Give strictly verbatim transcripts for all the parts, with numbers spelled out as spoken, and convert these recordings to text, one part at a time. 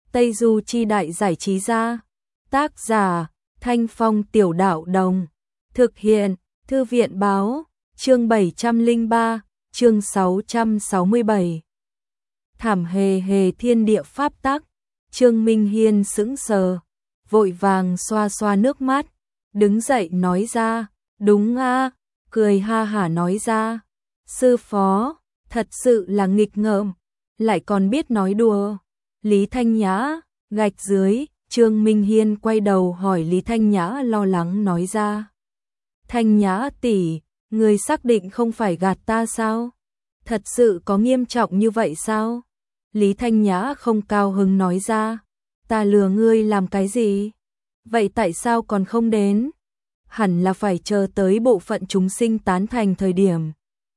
Tây Du Chi Đại Giải Trí Gia. Tác giả, Thanh Phong Tiểu Đạo Đồng. Thực hiện, Thư viện Báo. Chương bảy trăm lẻ ba, chương sáu trăm sáu mươi bảy. Thảm hề hề thiên địa pháp tắc. Trương Minh Hiên sững sờ, vội vàng xoa xoa nước mắt, đứng dậy nói ra, đúng a, cười ha hả nói ra, sư phó, thật sự là nghịch ngợm, lại còn biết nói đùa. Lý Thanh Nhã, gạch dưới, Trương Minh Hiên quay đầu hỏi Lý Thanh Nhã lo lắng nói ra. Thanh Nhã tỷ, người xác định không phải gạt ta sao? Thật sự có nghiêm trọng như vậy sao? Lý Thanh Nhã không cao hứng nói ra, ta lừa ngươi làm cái gì? Vậy tại sao còn không đến? Hẳn là phải chờ tới bộ phận chúng sinh tán thành thời điểm.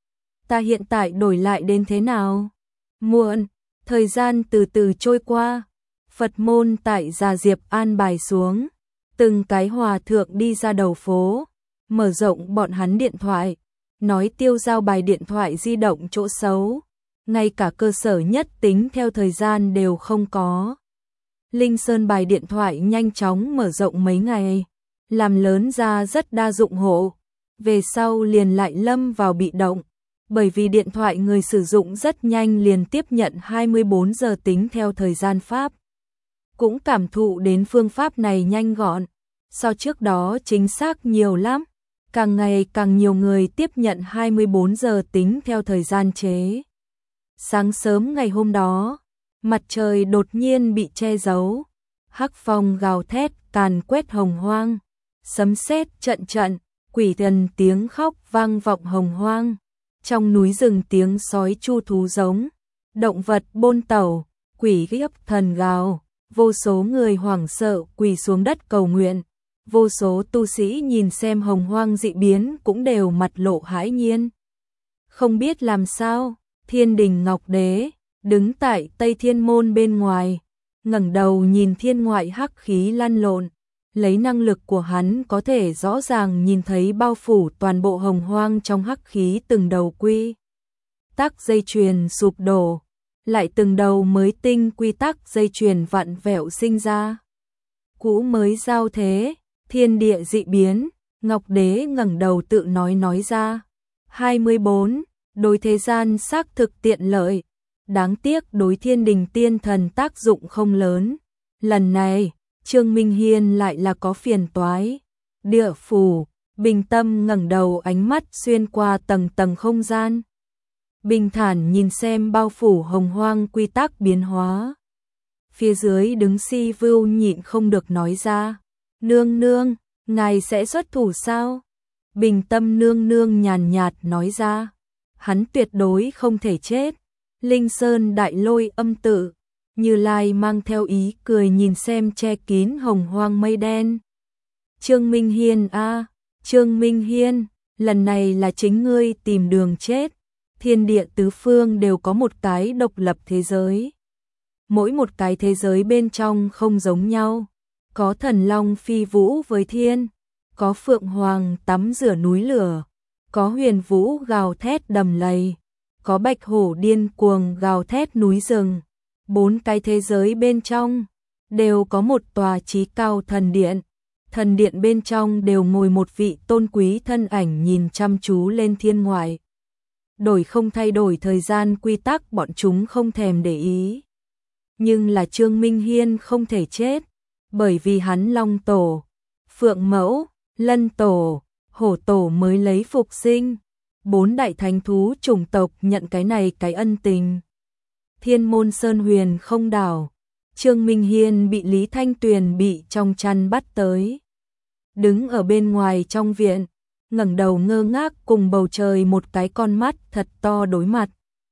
Ta hiện tại đổi lại đến thế nào? Muộn, thời gian từ từ trôi qua, Phật môn tại Già Diệp an bài xuống, từng cái hòa thượng đi ra đầu phố, mở rộng bọn hắn điện thoại, nói tiêu giao bài điện thoại di động chỗ xấu, ngay cả cơ sở nhất tính theo thời gian đều không có. Linh Sơn bài điện thoại nhanh chóng mở rộng mấy ngày, làm lớn ra rất đa dụng hộ, về sau liền lại lâm vào bị động, bởi vì điện thoại người sử dụng rất nhanh liền tiếp nhận hai mươi bốn giờ tính theo thời gian Pháp. Cũng cảm thụ đến phương pháp này nhanh gọn, so trước đó chính xác nhiều lắm, càng ngày càng nhiều người tiếp nhận hai mươi bốn giờ tính theo thời gian chế. Sáng sớm ngày hôm đó, mặt trời đột nhiên bị che giấu, hắc phong gào thét càn quét hồng hoang, sấm sét trận trận, quỷ thần tiếng khóc vang vọng hồng hoang, trong núi rừng tiếng sói chu thú giống, động vật bôn tẩu, quỷ ghiếp thần gào, vô số người hoảng sợ quỳ xuống đất cầu nguyện, vô số tu sĩ nhìn xem hồng hoang dị biến cũng đều mặt lộ hãi nhiên. Không biết làm sao, Thiên Đình Ngọc Đế đứng tại Tây Thiên Môn bên ngoài, ngẩng đầu nhìn thiên ngoại hắc khí lăn lộn, lấy năng lực của hắn có thể rõ ràng nhìn thấy bao phủ toàn bộ hồng hoang trong hắc khí từng đầu quy tắc dây chuyền sụp đổ, lại từng đầu mới tinh quy tắc dây chuyền vặn vẹo sinh ra. Cũ mới giao thế, thiên địa dị biến, Ngọc Đế ngẩng đầu tự nói nói ra. hai mươi bốn. Đối thế gian xác thực tiện lợi, đáng tiếc đối thiên đình tiên thần tác dụng không lớn. Lần này, Trương Minh Hiên lại là có phiền toái. Địa phủ, bình tâm ngẩng đầu ánh mắt xuyên qua tầng tầng không gian. Bình thản nhìn xem bao phủ hồng hoang quy tắc biến hóa. Phía dưới đứng Si Vưu nhịn không được nói ra. Nương nương, ngài sẽ xuất thủ sao? Bình tâm nương nương nhàn nhạt nói ra. Hắn tuyệt đối không thể chết. Linh Sơn đại lôi âm tự, Như Lai mang theo ý cười nhìn xem che kín hồng hoang mây đen. Trương Minh Hiên a, à, Trương Minh Hiên, lần này là chính ngươi tìm đường chết. Thiên địa tứ phương đều có một cái độc lập thế giới. Mỗi một cái thế giới bên trong không giống nhau. Có thần long phi vũ với thiên, có phượng hoàng tắm rửa núi lửa, có huyền vũ gào thét đầm lầy, có bạch hổ điên cuồng gào thét núi rừng. Bốn cái thế giới bên trong đều có một tòa chí cao thần điện. Thần điện bên trong đều ngồi một vị tôn quý thân ảnh nhìn chăm chú lên thiên ngoại. Đổi không thay đổi thời gian quy tắc bọn chúng không thèm để ý. Nhưng là Trương Minh Hiên không thể chết, bởi vì hắn Long Tổ, Phượng Mẫu, Lân Tổ, Hổ Tổ mới lấy phục sinh. Bốn đại thánh thú chủng tộc nhận cái này cái ân tình. Thiên môn Sơn Huyền không đảo, Trương Minh Hiên bị Lý Thanh Tuyền bị trong chăn bắt tới. Đứng ở bên ngoài trong viện, ngẩng đầu ngơ ngác cùng bầu trời một cái con mắt thật to đối mặt.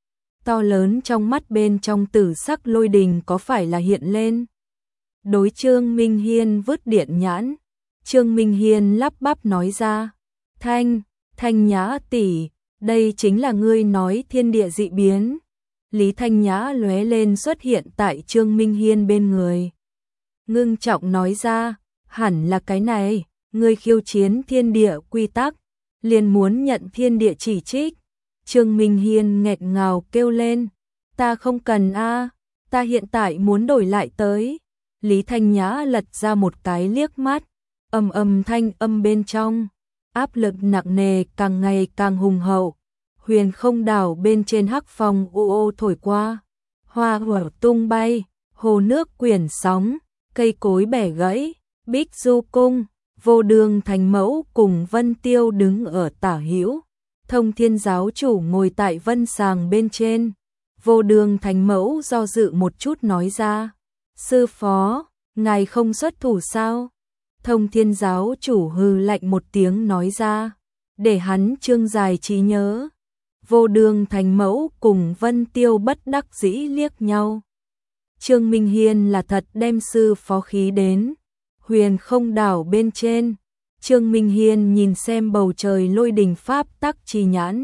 To lớn trong mắt bên trong tử sắc lôi đình có phải là hiện lên. Đối Trương Minh Hiên vứt điện nhãn, Trương Minh Hiên lắp bắp nói ra. Thanh, Thanh Nhã tỷ, đây chính là ngươi nói thiên địa dị biến. Lý Thanh Nhã lóe lên xuất hiện tại Trương Minh Hiên bên người. Ngưng trọng nói ra, hẳn là cái này, ngươi khiêu chiến thiên địa quy tắc, liền muốn nhận thiên địa chỉ trích. Trương Minh Hiên nghẹn ngào kêu lên, ta không cần a, ta hiện tại muốn đổi lại tới. Lý Thanh Nhã lật ra một cái liếc mắt, âm âm thanh âm bên trong, áp lực nặng nề càng ngày càng hùng hậu. Huyền không đảo bên trên hắc phong u ô thổi qua, hoa hỏa tung bay, hồ nước quyển sóng, cây cối bẻ gãy, Bích Du cung, Vô Đường Thánh Mẫu cùng Vân Tiêu đứng ở tả hữu. Thông Thiên giáo chủ ngồi tại vân sàng bên trên. Vô Đường Thánh Mẫu do dự một chút nói ra, sư phó, ngài không xuất thủ sao? Thông Thiên giáo chủ hừ lạnh một tiếng nói ra, để hắn trương dài trí nhớ. Vô Đường Thánh Mẫu cùng Vân Tiêu bất đắc dĩ liếc nhau. Trương Minh Hiên là thật đem sư phó khí đến. Huyền không đảo bên trên, Trương Minh Hiên nhìn xem bầu trời lôi đình pháp tắc chi nhãn.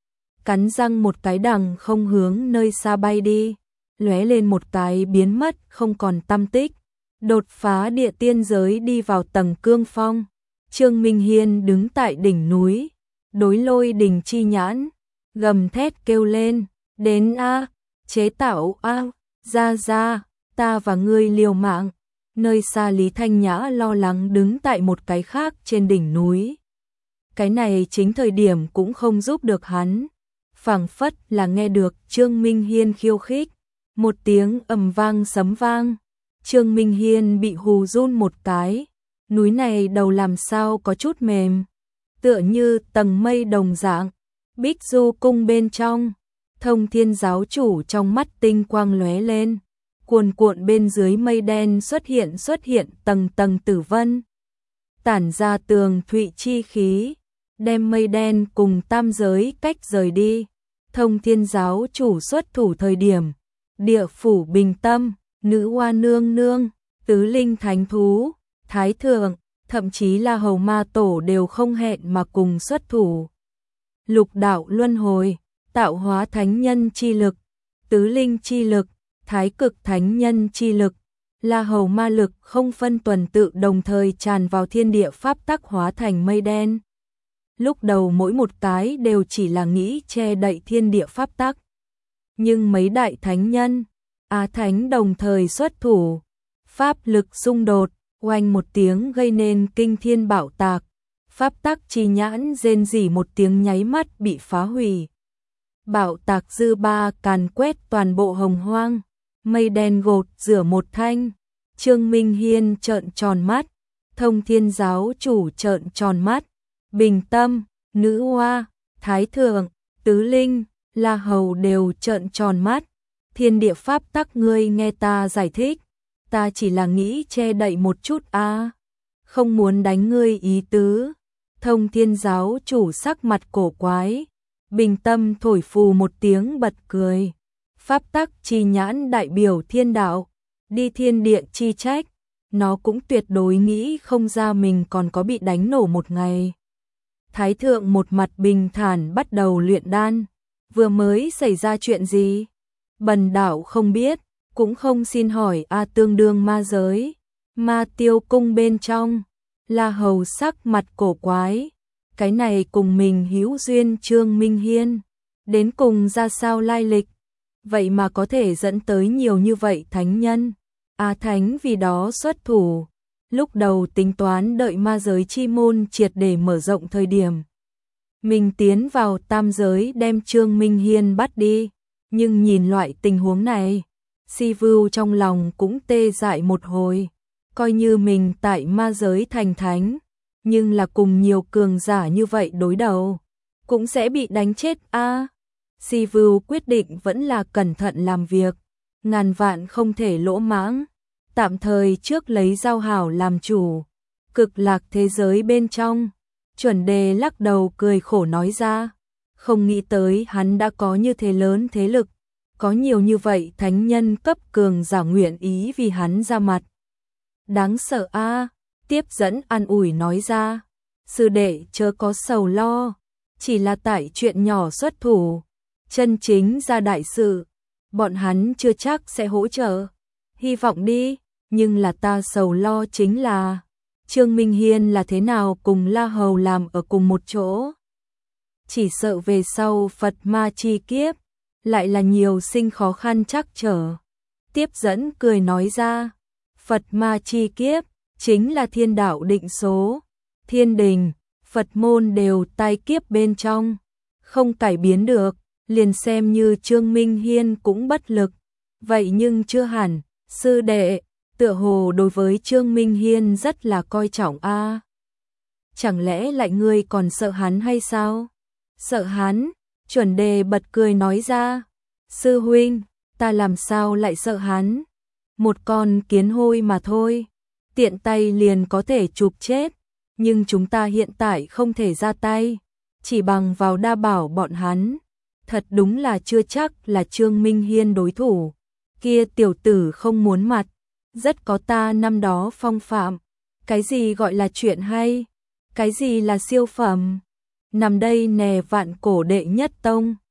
Cắn răng một cái đằng không hướng nơi xa bay đi, lóe lên một cái biến mất không còn tăm tích. Đột phá địa tiên giới đi vào tầng cương phong. Trương Minh Hiên đứng tại đỉnh núi, đối lôi đình chi nhãn, gầm thét kêu lên, đến a, chế tạo a, ra ra, ta và ngươi liều mạng. Nơi xa Lý Thanh Nhã lo lắng đứng tại một cái khác trên đỉnh núi. Cái này chính thời điểm cũng không giúp được hắn. Phảng phất là nghe được Trương Minh Hiên khiêu khích. Một tiếng ầm vang sấm vang. Trương Minh Hiên bị hù run một cái. Núi này đầu làm sao có chút mềm. Tựa như tầng mây đồng dạng. Bích Du cung bên trong. Thông Thiên giáo chủ trong mắt tinh quang lóe lên. Cuồn cuộn bên dưới mây đen xuất hiện xuất hiện tầng tầng tử vân. Tản ra tường thụy chi khí, đem mây đen cùng tam giới cách rời đi. Thông Thiên giáo chủ xuất thủ thời điểm, địa phủ bình tâm, nữ hoa nương nương, tứ linh thánh thú, thái thượng, thậm chí là hầu ma tổ đều không hẹn mà cùng xuất thủ. Lục đạo luân hồi, tạo hóa thánh nhân chi lực, tứ linh chi lực, thái cực thánh nhân chi lực, la hầu ma lực không phân tuần tự đồng thời tràn vào thiên địa pháp tắc hóa thành mây đen. Lúc đầu mỗi một cái đều chỉ là nghĩ che đậy thiên địa pháp tắc. Nhưng mấy đại thánh nhân, á thánh đồng thời xuất thủ, pháp lực xung đột, oanh một tiếng gây nên kinh thiên bạo tạc. Pháp tắc chi nhãn rên rỉ một tiếng nháy mắt bị phá hủy. Bạo tạc dư ba càn quét toàn bộ hồng hoang. Mây đen gột rửa một thanh. Trương Minh Hiên trợn tròn mắt. Thông Thiên giáo chủ trợn tròn mắt. Bình tâm, nữ hoa, thái thượng, tứ linh, la hầu đều trợn tròn mắt. Thiên địa pháp tắc ngươi nghe ta giải thích. Ta chỉ là nghĩ che đậy một chút a, à. Không muốn đánh ngươi ý tứ. Thông Thiên giáo chủ sắc mặt cổ quái. Bình tâm thổi phù một tiếng bật cười. Pháp tắc chi nhãn đại biểu thiên đạo, đi thiên địa chi trách, nó cũng tuyệt đối nghĩ không ra mình còn có bị đánh nổ một ngày. Thái thượng một mặt bình thản bắt đầu luyện đan, vừa mới xảy ra chuyện gì? Bần đạo không biết, cũng không xin hỏi a. Tương đương ma giới, ma tiêu cung bên trong, la hầu sắc mặt cổ quái, cái này cùng mình hữu duyên Trương Minh Hiên, đến cùng ra sao lai lịch? Vậy mà có thể dẫn tới nhiều như vậy thánh nhân. Á thánh vì đó xuất thủ. Lúc đầu tính toán đợi ma giới chi môn triệt để mở rộng thời điểm. Mình tiến vào tam giới đem Trương Minh Hiên bắt đi. Nhưng nhìn loại tình huống này, Si Vưu trong lòng cũng tê dại một hồi. Coi như mình tại ma giới thành thánh, nhưng là cùng nhiều cường giả như vậy đối đầu, cũng sẽ bị đánh chết a. À, Si Vưu quyết định vẫn là cẩn thận làm việc, ngàn vạn không thể lỗ mãng, tạm thời trước lấy giao hảo làm chủ. Cực lạc thế giới bên trong, Chuẩn Đề lắc đầu cười khổ nói ra, không nghĩ tới hắn đã có như thế lớn thế lực, có nhiều như vậy thánh nhân cấp cường giả nguyện ý vì hắn ra mặt. Đáng sợ a, à, tiếp dẫn an ủi nói ra, sư đệ chớ có sầu lo, chỉ là tại chuyện nhỏ xuất thủ. Chân chính ra đại sự, bọn hắn chưa chắc sẽ hỗ trợ. Hy vọng đi, nhưng là ta sầu lo chính là Trương Minh Hiên là thế nào cùng La Hầu làm ở cùng một chỗ. Chỉ sợ về sau Phật ma chi kiếp, lại là nhiều sinh khó khăn trắc trở. tiếp dẫn cười nói ra, Phật ma chi kiếp, chính là thiên đạo định số, thiên đình, Phật môn đều tai kiếp bên trong, không cải biến được, liền xem như Trương Minh Hiên cũng bất lực, vậy nhưng chưa hẳn, sư đệ, tựa hồ đối với Trương Minh Hiên rất là coi trọng a. Chẳng lẽ lại ngươi còn sợ hắn hay sao? Sợ hắn, chuẩn đề bật cười nói ra, sư huynh, ta làm sao lại sợ hắn? Một con kiến hôi mà thôi, tiện tay liền có thể chụp chết, nhưng chúng ta hiện tại không thể ra tay, chỉ bằng vào đa bảo bọn hắn, thật đúng là chưa chắc là Trương Minh Hiên đối thủ, kia tiểu tử không muốn mặt, rất có ta năm đó phong phạm, cái gì gọi là chuyện hay, cái gì là siêu phẩm, nằm đây nè vạn cổ đệ nhất tông.